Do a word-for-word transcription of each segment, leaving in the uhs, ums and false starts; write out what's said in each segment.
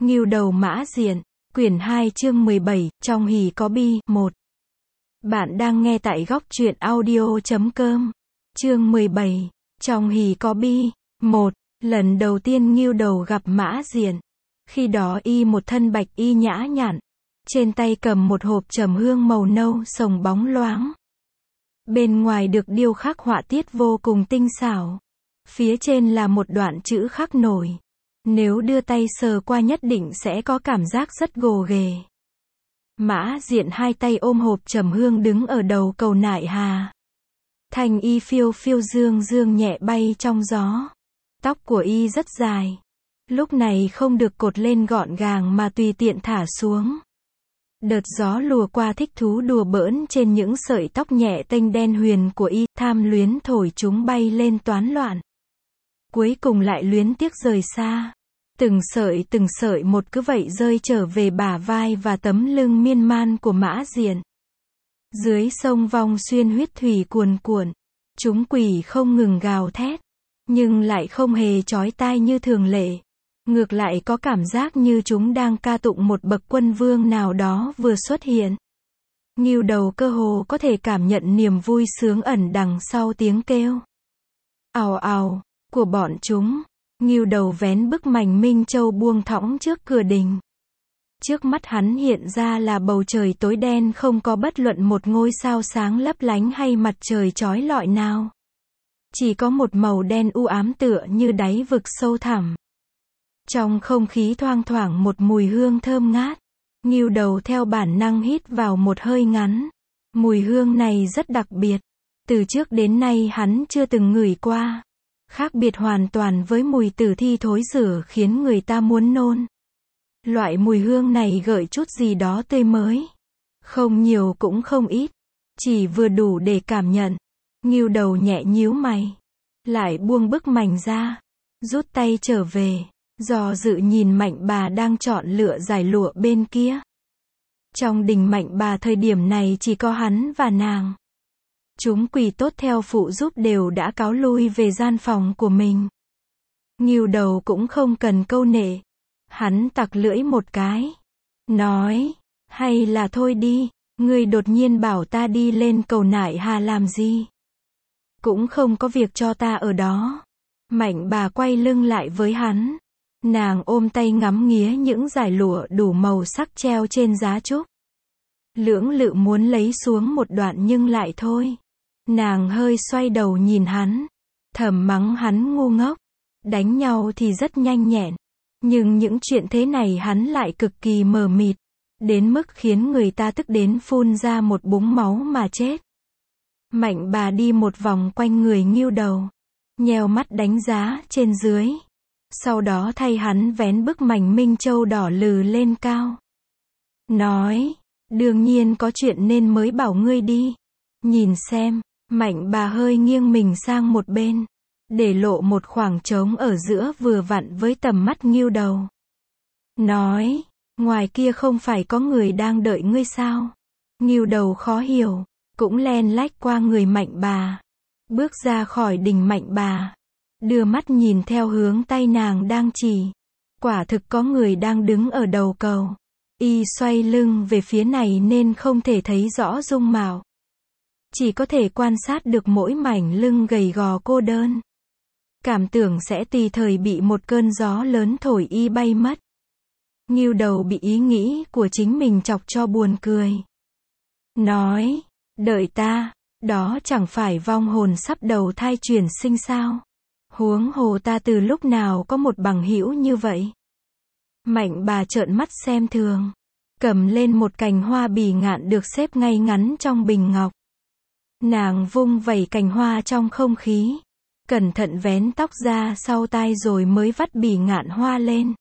Ngưu đầu Mã Diện, quyển hai chương mười bảy, trong hỉ có bi, một. Bạn đang nghe tại góc truyện audio chấm com. Chương mười bảy, trong hỉ có bi, một. Lần đầu tiên Ngưu đầu gặp Mã Diện. Khi đó y một thân bạch y nhã nhặn. Trên tay cầm một hộp trầm hương màu nâu sồng bóng loáng. Bên ngoài được điêu khắc họa tiết vô cùng tinh xảo. Phía trên là một đoạn chữ khắc nổi. Nếu đưa tay sờ qua nhất định sẽ có cảm giác rất gồ ghề. Mã Diện hai tay ôm hộp trầm hương đứng ở đầu cầu Nại Hà. Thanh y phiêu phiêu dương dương nhẹ bay trong gió. Tóc của y rất dài. Lúc này không được cột lên gọn gàng mà tùy tiện thả xuống. Đợt gió lùa qua thích thú đùa bỡn trên những sợi tóc nhẹ tênh đen huyền của y, tham luyến thổi chúng bay lên toán loạn. Cuối cùng lại luyến tiếc rời xa. Từng sợi từng sợi một cứ vậy rơi trở về bả vai và tấm lưng miên man của Mã Diện. Dưới sông Vong Xuyên huyết thủy cuồn cuộn. Chúng quỷ không ngừng gào thét. Nhưng lại không hề chói tai như thường lệ. Ngược lại có cảm giác như chúng đang ca tụng một bậc quân vương nào đó vừa xuất hiện. Ngưu đầu cơ hồ có thể cảm nhận niềm vui sướng ẩn đằng sau tiếng kêu ào ào của bọn chúng. Ngưu đầu vén bức mành Minh Châu buông thõng trước cửa đình. Trước mắt hắn hiện ra là bầu trời tối đen, không có bất luận một ngôi sao sáng lấp lánh hay mặt trời chói lọi nào. Chỉ có một màu đen u ám tựa như đáy vực sâu thẳm. Trong không khí thoang thoảng một mùi hương thơm ngát. Ngưu đầu theo bản năng hít vào một hơi ngắn. Mùi hương này rất đặc biệt. Từ trước đến nay hắn chưa từng ngửi qua. Khác biệt hoàn toàn với mùi tử thi thối rữa khiến người ta muốn nôn. Loại mùi hương này gợi chút gì đó tươi mới. Không nhiều cũng không ít. Chỉ vừa đủ để cảm nhận. Ngưu đầu nhẹ nhíu mày. Lại buông bức mành ra. Rút tay trở về. Do dự nhìn Mạnh Bà đang chọn lựa giải lụa bên kia. Trong đình Mạnh Bà thời điểm này chỉ có hắn và nàng. Chúng quỷ tốt theo phụ giúp đều đã cáo lui về gian phòng của mình. Ngưu đầu cũng không cần câu nệ. Hắn tặc lưỡi một cái. Nói, hay là thôi đi, ngươi đột nhiên bảo ta đi lên cầu Nại Hà làm gì? Cũng không có việc cho ta ở đó. Mạnh Bà quay lưng lại với hắn. Nàng ôm tay ngắm nghía những dải lụa đủ màu sắc treo trên giá trúc. Lưỡng lự muốn lấy xuống một đoạn nhưng lại thôi. Nàng hơi xoay đầu nhìn hắn. Thầm mắng hắn ngu ngốc. Đánh nhau thì rất nhanh nhẹn. Nhưng những chuyện thế này hắn lại cực kỳ mờ mịt. Đến mức khiến người ta tức đến phun ra một búng máu mà chết. Mạnh Bà đi một vòng quanh người Ngưu đầu. Nheo mắt đánh giá trên dưới. Sau đó thay hắn vén bức mành Minh Châu đỏ lừ lên cao. Nói, đương nhiên có chuyện nên mới bảo ngươi đi. Nhìn xem, Mạnh Bà hơi nghiêng mình sang một bên. Để lộ một khoảng trống ở giữa vừa vặn với tầm mắt Ngưu đầu. Nói, ngoài kia không phải có người đang đợi ngươi sao? Ngưu đầu khó hiểu, cũng len lách qua người Mạnh Bà. Bước ra khỏi đình Mạnh Bà. Đưa mắt nhìn theo hướng tay nàng đang chỉ. Quả thực có người đang đứng ở đầu cầu. Y xoay lưng về phía này nên không thể thấy rõ dung mạo. Chỉ có thể quan sát được mỗi mảnh lưng gầy gò cô đơn. Cảm tưởng sẽ tùy thời bị một cơn gió lớn thổi y bay mất. Ngưu đầu bị ý nghĩ của chính mình chọc cho buồn cười. Nói, đợi ta, đó chẳng phải vong hồn sắp đầu thai chuyển sinh sao? Huống hồ ta từ lúc nào có một bằng hữu như vậy? Mạnh Bà trợn mắt xem thường. Cầm lên một cành hoa bỉ ngạn được xếp ngay ngắn trong bình ngọc. Nàng vung vẩy cành hoa trong không khí. Cẩn thận vén tóc ra sau tai rồi mới vắt bỉ ngạn hoa lên.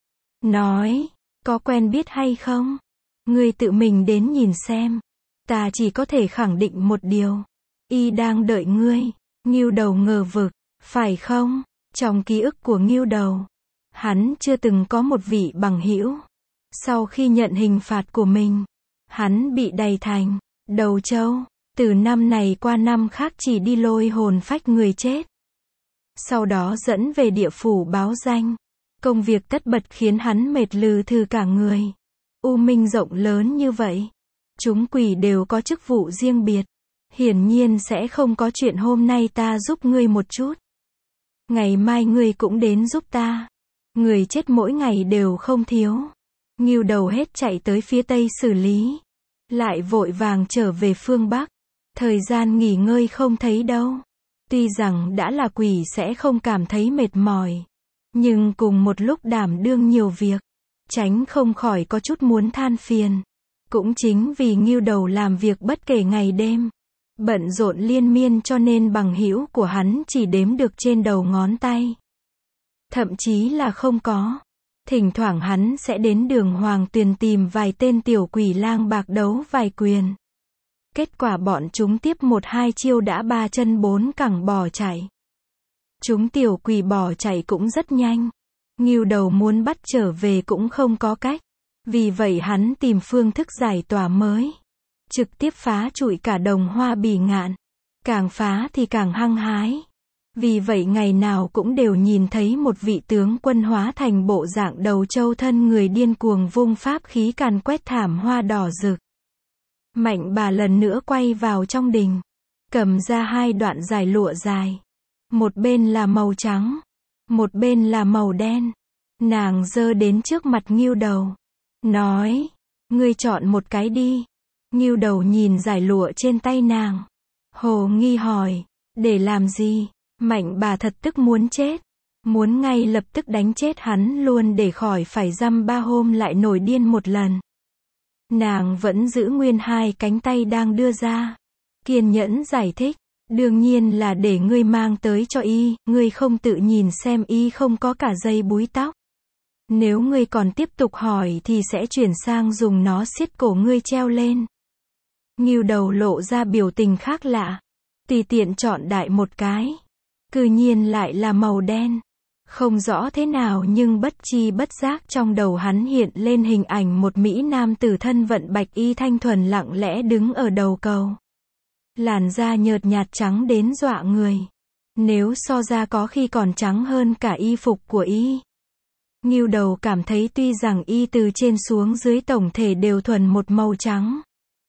Nói, có quen biết hay không? Ngươi tự mình đến nhìn xem. Ta chỉ có thể khẳng định một điều. Y đang đợi ngươi. Ngưu đầu ngờ vực. Phải không? Trong ký ức của Ngưu đầu, hắn chưa từng có một vị bằng hữu. Sau khi nhận hình phạt của mình, hắn bị đày thành đầu trâu. Từ năm này qua năm khác chỉ đi lôi hồn phách người chết. Sau đó dẫn về địa phủ báo danh. Công việc tất bật khiến hắn mệt lừ thừ cả người. U Minh rộng lớn như vậy. Chúng quỷ đều có chức vụ riêng biệt. Hiển nhiên sẽ không có chuyện hôm nay ta giúp ngươi một chút. Ngày mai ngươi cũng đến giúp ta. Người chết mỗi ngày đều không thiếu. Ngưu Đầu hết chạy tới phía tây xử lý. Lại vội vàng trở về phương Bắc. Thời gian nghỉ ngơi không thấy đâu. Tuy rằng đã là quỷ sẽ không cảm thấy mệt mỏi. Nhưng cùng một lúc đảm đương nhiều việc. Tránh không khỏi có chút muốn than phiền. Cũng chính vì Ngưu Đầu làm việc bất kể ngày đêm. Bận rộn liên miên cho nên bằng hữu của hắn chỉ đếm được trên đầu ngón tay. Thậm chí là không có. Thỉnh thoảng hắn sẽ đến Đường Hoàng Tuyền tìm vài tên tiểu quỷ lang bạc đấu vài quyền. Kết quả bọn chúng tiếp một hai chiêu đã ba chân bốn cẳng bỏ chạy. Chúng tiểu quỷ bỏ chạy cũng rất nhanh. Ngưu Đầu muốn bắt trở về cũng không có cách. Vì vậy hắn tìm phương thức giải tỏa mới. Trực tiếp phá trụi cả đồng Hoa Bỉ Ngạn. Càng phá thì càng hăng hái. Vì vậy ngày nào cũng đều nhìn thấy một vị tướng quân hóa thành bộ dạng đầu trâu thân người điên cuồng vung pháp khí càn quét thảm hoa đỏ rực. Mạnh Bà lần nữa quay vào trong đình. Cầm ra hai đoạn dài lụa dài. Một bên là màu trắng. Một bên là màu đen. Nàng giơ đến trước mặt Ngưu Đầu. Nói. Ngươi chọn một cái đi. Ngưu Đầu nhìn giải lụa trên tay nàng. Hồ nghi hỏi. Để làm gì? Mạnh Bà thật tức muốn chết. Muốn ngay lập tức đánh chết hắn luôn để khỏi phải dăm ba hôm lại nổi điên một lần. Nàng vẫn giữ nguyên hai cánh tay đang đưa ra. Kiên nhẫn giải thích. Đương nhiên là để ngươi mang tới cho y, ngươi không tự nhìn xem y không có cả dây búi tóc. Nếu ngươi còn tiếp tục hỏi thì sẽ chuyển sang dùng nó siết cổ ngươi treo lên. Ngưu Đầu lộ ra biểu tình khác lạ. Tùy tiện chọn đại một cái. Cư nhiên lại là màu đen. Không rõ thế nào nhưng bất chi bất giác trong đầu hắn hiện lên hình ảnh một mỹ nam tử thân vận bạch y thanh thuần lặng lẽ đứng ở đầu cầu. Làn da nhợt nhạt trắng đến dọa người. Nếu so ra có khi còn trắng hơn cả y phục của y. Ngưu Đầu cảm thấy tuy rằng y từ trên xuống dưới tổng thể đều thuần một màu trắng.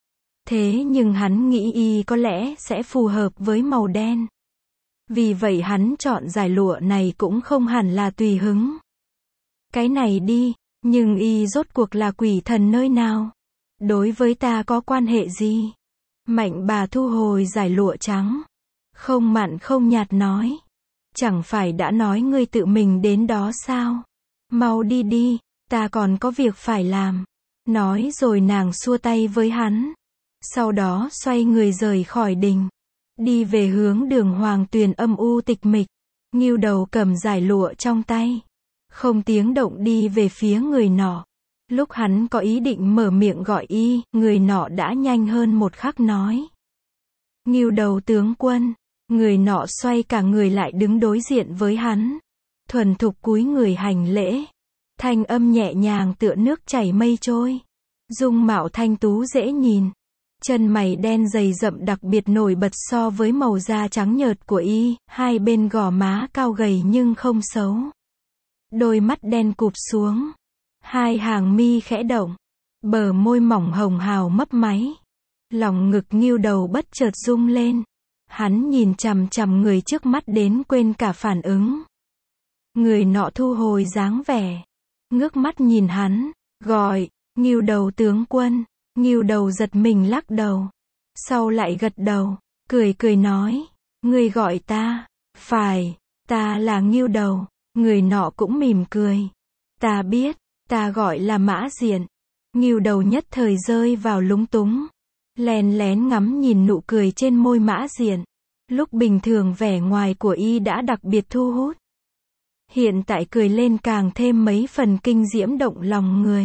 Thế nhưng hắn nghĩ y có lẽ sẽ phù hợp với màu đen. Vì vậy hắn chọn giải lụa này cũng không hẳn là tùy hứng. Cái này đi, nhưng y rốt cuộc là quỷ thần nơi nào? Đối với ta có quan hệ gì? Mạnh Bà thu hồi giải lụa trắng. Không mặn không nhạt nói. Chẳng phải đã nói ngươi tự mình đến đó sao? Mau đi đi, ta còn có việc phải làm. Nói rồi nàng xua tay với hắn. Sau đó xoay người rời khỏi đình. Đi về hướng Đường Hoàng Tuyền âm u tịch mịch. Ngưu Đầu cầm giải lụa trong tay. Không tiếng động đi về phía người nọ. Lúc hắn có ý định mở miệng gọi y, người nọ đã nhanh hơn một khắc nói. Ngưu Đầu tướng quân. Người nọ xoay cả người lại đứng đối diện với hắn. Thuần thục cúi người hành lễ. Thanh âm nhẹ nhàng tựa nước chảy mây trôi. Dung mạo thanh tú dễ nhìn. Chân mày đen dày rậm đặc biệt nổi bật so với màu da trắng nhợt của y, hai bên gò má cao gầy nhưng không xấu. Đôi mắt đen cụp xuống. Hai hàng mi khẽ động. Bờ môi mỏng hồng hào mấp máy. Lòng ngực Ngưu Đầu bất chợt rung lên. Hắn nhìn chằm chằm người trước mắt đến quên cả phản ứng. Người nọ thu hồi dáng vẻ. Ngước mắt nhìn hắn. Gọi. Ngưu Đầu tướng quân. Ngưu Đầu giật mình lắc đầu. Sau lại gật đầu. Cười cười nói. Ngươi gọi ta. Phải. Ta là Ngưu Đầu. Người nọ cũng mỉm cười. Ta biết. Ta gọi là Mã Diện. Ngưu Đầu nhất thời rơi vào lúng túng. Lén lén ngắm nhìn nụ cười trên môi Mã Diện. Lúc bình thường vẻ ngoài của y đã đặc biệt thu hút. Hiện tại cười lên càng thêm mấy phần kinh diễm động lòng người.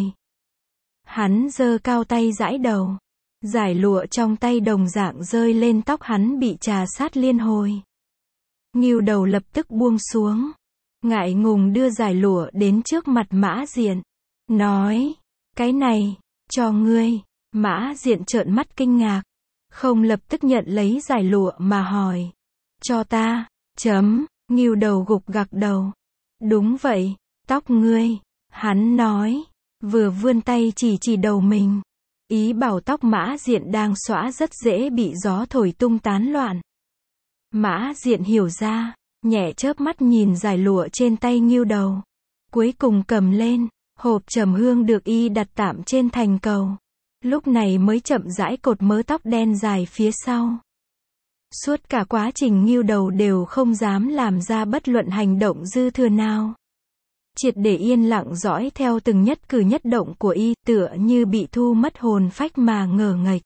Hắn giơ cao tay giãi đầu. Giải lụa trong tay đồng dạng rơi lên tóc hắn bị trà sát liên hồi. Ngưu Đầu lập tức buông xuống. Ngại ngùng đưa giải lụa đến trước mặt Mã Diện. Nói. Cái này. Cho ngươi. Mã Diện trợn mắt kinh ngạc. Không lập tức nhận lấy giải lụa mà hỏi. Cho ta. Chấm. Ngưu Đầu gục gặc đầu. Đúng vậy. Tóc ngươi, hắn nói, vừa vươn tay chỉ chỉ đầu mình. Ý bảo tóc Mã Diện đang xõa rất dễ bị gió thổi tung tán loạn. Mã Diện hiểu ra, nhẹ chớp mắt nhìn dải lụa trên tay Ngưu Đầu. Cuối cùng cầm lên, hộp trầm hương được y đặt tạm trên thành cầu. Lúc này mới chậm rãi cột mớ tóc đen dài phía sau. Suốt cả quá trình Ngưu Đầu đều không dám làm ra bất luận hành động dư thừa nào. Triệt để yên lặng dõi theo từng nhất cử nhất động của y, tựa như bị thu mất hồn phách mà ngờ nghệch.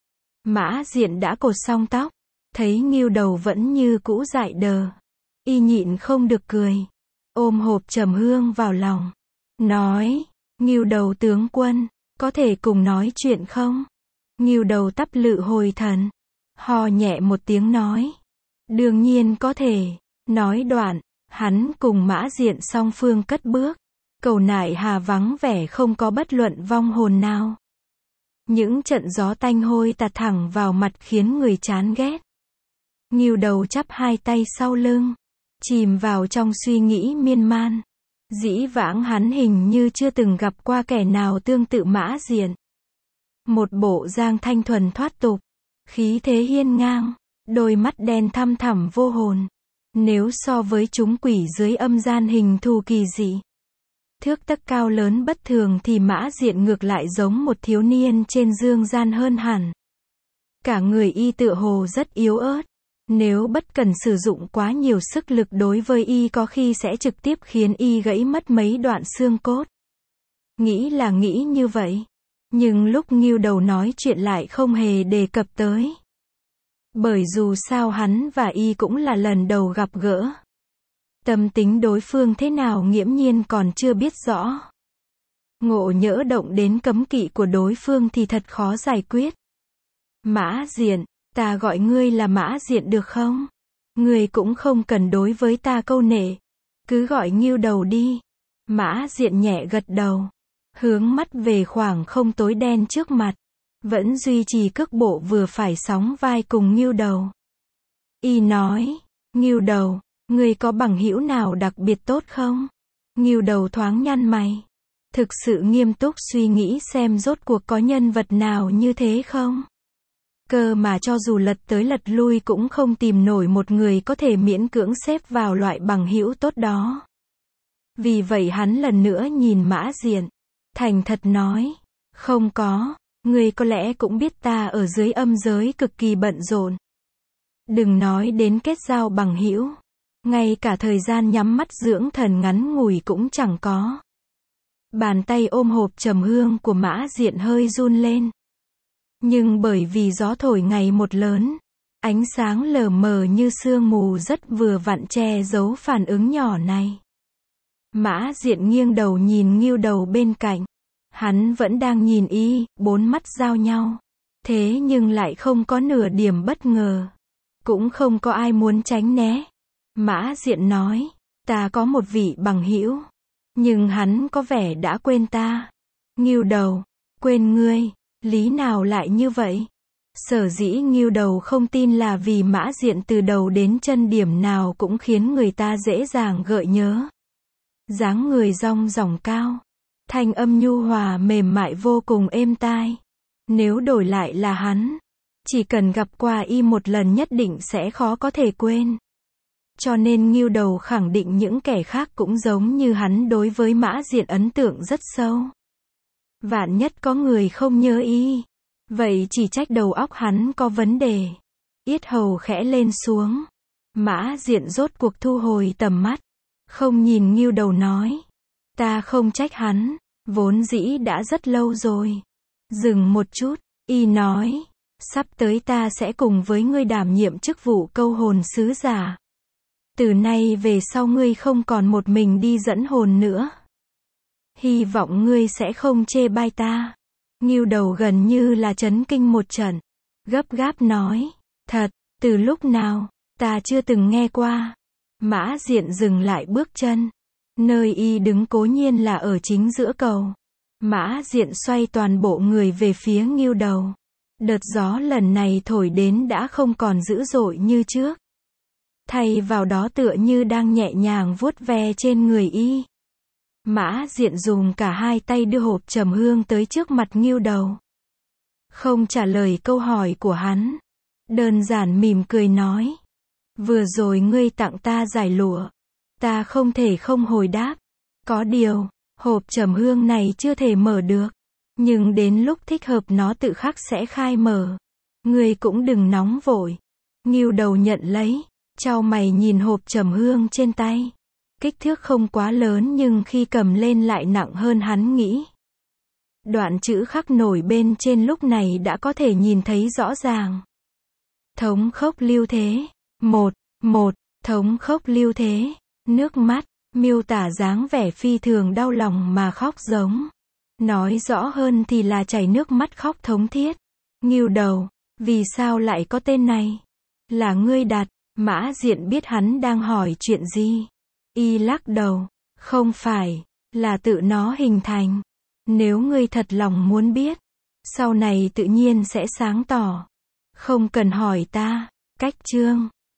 Mã Diện đã cột xong tóc, thấy Ngưu Đầu vẫn như cũ dại đờ. Y nhịn không được cười, ôm hộp trầm hương vào lòng, nói, Ngưu Đầu tướng quân, có thể cùng nói chuyện không? Ngưu Đầu tắp lự hồi thần, ho nhẹ một tiếng nói, đương nhiên có thể. Nói đoạn, hắn cùng Mã Diện song phương cất bước. Cầu Nại Hà vắng vẻ không có bất luận vong hồn nào. Những trận gió tanh hôi tạt thẳng vào mặt khiến người chán ghét. Ngưu Đầu chắp hai tay sau lưng, chìm vào trong suy nghĩ miên man. Dĩ vãng hắn hình như chưa từng gặp qua kẻ nào tương tự Mã Diện. Một bộ dáng thanh thuần thoát tục, khí thế hiên ngang, đôi mắt đen thăm thẳm vô hồn. Nếu so với chúng quỷ dưới âm gian hình thù kỳ dị, thước tấc cao lớn bất thường thì Mã Diện ngược lại giống một thiếu niên trên dương gian hơn hẳn. Cả người y tựa hồ rất yếu ớt. Nếu bất cần sử dụng quá nhiều sức lực đối với y có khi sẽ trực tiếp khiến y gãy mất mấy đoạn xương cốt. Nghĩ là nghĩ như vậy. Nhưng lúc Ngưu Đầu nói chuyện lại không hề đề cập tới. Bởi dù sao hắn và y cũng là lần đầu gặp gỡ. Tâm tính đối phương thế nào nghiễm nhiên còn chưa biết rõ. Ngộ nhỡ động đến cấm kỵ của đối phương thì thật khó giải quyết. Mã Diện, ta gọi ngươi là Mã Diện được không? Ngươi cũng không cần đối với ta câu nệ. Cứ gọi Ngưu Đầu đi. Mã Diện nhẹ gật đầu. Hướng mắt về khoảng không tối đen trước mặt. Vẫn duy trì cước bộ vừa phải sóng vai cùng Ngưu Đầu. Y nói, Ngưu Đầu, ngươi có bằng hữu nào đặc biệt tốt không? Ngưu Đầu thoáng nhăn mày. Thực sự nghiêm túc suy nghĩ xem rốt cuộc có nhân vật nào như thế không? Cơ mà cho dù lật tới lật lui cũng không tìm nổi một người có thể miễn cưỡng xếp vào loại bằng hữu tốt đó. Vì vậy hắn lần nữa nhìn Mã Diện, thành thật nói, không có, ngươi có lẽ cũng biết ta ở dưới âm giới cực kỳ bận rộn. Đừng nói đến kết giao bằng hữu, ngay cả thời gian nhắm mắt dưỡng thần ngắn ngủi cũng chẳng có. Bàn tay ôm hộp trầm hương của Mã Diện hơi run lên. Nhưng bởi vì gió thổi ngày một lớn, ánh sáng lờ mờ như sương mù rất vừa vặn che giấu phản ứng nhỏ này. Mã Diện nghiêng đầu nhìn Ngưu Đầu bên cạnh. Hắn vẫn đang nhìn y, bốn mắt giao nhau. Thế nhưng lại không có nửa điểm bất ngờ. Cũng không có ai muốn tránh né. Mã Diện nói, ta có một vị bằng hữu. Nhưng hắn có vẻ đã quên ta. Ngưu Đầu, quên ngươi, lý nào lại như vậy? Sở dĩ Ngưu Đầu không tin là vì Mã Diện từ đầu đến chân điểm nào cũng khiến người ta dễ dàng gợi nhớ. Dáng người dong dỏng cao. Thanh âm nhu hòa mềm mại vô cùng êm tai. Nếu đổi lại là hắn, chỉ cần gặp qua y một lần nhất định sẽ khó có thể quên. Cho nên Ngưu Đầu khẳng định những kẻ khác cũng giống như hắn đối với Mã Diện ấn tượng rất sâu. Vạn nhất có người không nhớ y, vậy chỉ trách đầu óc hắn có vấn đề. Yết hầu khẽ lên xuống. Mã Diện rốt cuộc thu hồi tầm mắt, không nhìn Ngưu Đầu nói, ta không trách hắn, vốn dĩ đã rất lâu rồi. Dừng một chút, y nói, sắp tới ta sẽ cùng với ngươi đảm nhiệm chức vụ câu hồn sứ giả. Từ nay về sau ngươi không còn một mình đi dẫn hồn nữa. Hy vọng ngươi sẽ không chê bai ta. Ngưu Đầu gần như là chấn kinh một trận. Gấp gáp nói, thật, từ lúc nào, ta chưa từng nghe qua. Mã Diện dừng lại bước chân. Nơi y đứng cố nhiên là ở chính giữa cầu. Mã Diện xoay toàn bộ người về phía Ngưu Đầu. Đợt gió lần này thổi đến đã không còn dữ dội như trước. Thay vào đó tựa như đang nhẹ nhàng vuốt ve trên người y. Mã Diện dùng cả hai tay đưa hộp trầm hương tới trước mặt Ngưu Đầu. Không trả lời câu hỏi của hắn. Đơn giản mỉm cười nói. Vừa rồi ngươi tặng ta giải lụa. Ta không thể không hồi đáp. Có điều, hộp trầm hương này chưa thể mở được. Nhưng đến lúc thích hợp nó tự khắc sẽ khai mở. Ngươi cũng đừng nóng vội. Ngưu Đầu nhận lấy, chau mày nhìn hộp trầm hương trên tay. Kích thước không quá lớn nhưng khi cầm lên lại nặng hơn hắn nghĩ. Đoạn chữ khắc nổi bên trên lúc này đã có thể nhìn thấy rõ ràng. Thống khốc lưu thế. Một, một, thống khốc lưu thế. Nước mắt, miêu tả dáng vẻ phi thường đau lòng mà khóc giống. Nói rõ hơn thì là chảy nước mắt khóc thống thiết. Ngưu Đầu, vì sao lại có tên này? Là ngươi đặt. Mã Diện biết hắn đang hỏi chuyện gì. Y lắc đầu. Không phải, là tự nó hình thành. Nếu ngươi thật lòng muốn biết, sau này tự nhiên sẽ sáng tỏ. Không cần hỏi ta. Cách chương